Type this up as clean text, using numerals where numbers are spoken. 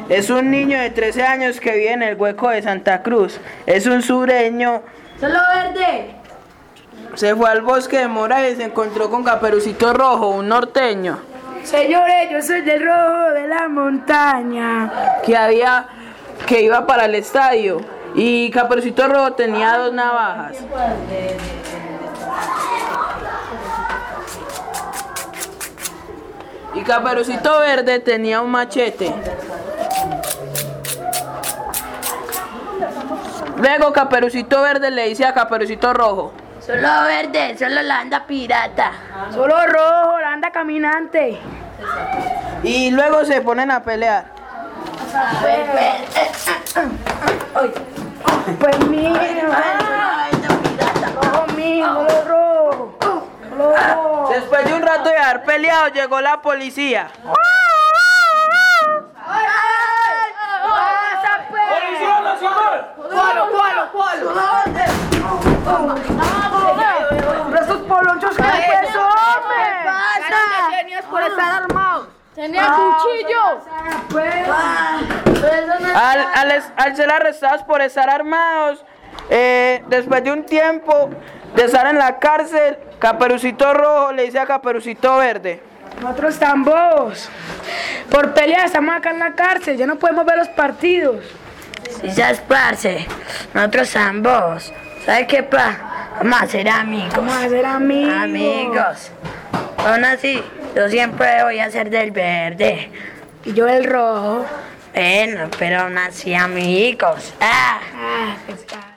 Es un niño de 13 años que vive en el Hueco de Santa Cruz. Es un sureño. Solo verde. Se fue al bosque de Mora y se encontró con Caperucito Rojo, un norteño. Señores, yo soy del rojo de la montaña. Que iba para el estadio. Y Caperucito Rojo tenía 2 navajas. Y Caperucito Verde tenía un machete. Luego Caperucito Verde le dice a Caperucito Rojo: Solo verde, solo la anda pirata. Solo rojo, la anda caminante. y luego se ponen a pelear. Pues mío, rojo. Después de un rato de haber peleado, llegó la policía. ¡Policía Nacional! Estos polonchos que pues, hombre. ¿Qué tenías por estar armado? Tenía cuchillo. Al ser arrestados por estar armados, después de un tiempo de estar en la cárcel, Caperucito Rojo le dice a Caperucito Verde: Nosotros tambos. Por pelear estamos acá en la cárcel, ya no podemos ver los partidos. Si ya parce, nosotros ambos. ¿Sabes qué vamos a ser amigos? Vamos a ser amigos. Amigos. Aún así, yo siempre voy a ser del verde. Y yo el rojo. Bueno, pero aún así amigos. Ah. Pues,